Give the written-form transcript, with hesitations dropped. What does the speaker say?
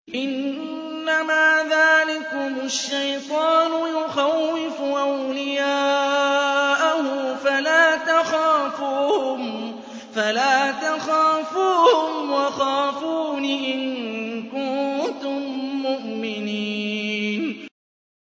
إِنَّمَا ذَٰلِكُمُ الشَّيْطَانُ يُخَوِّفُ أَوْلِيَاءَهُ فَلَا تَخَافُوهُمْ وَخَافُونِ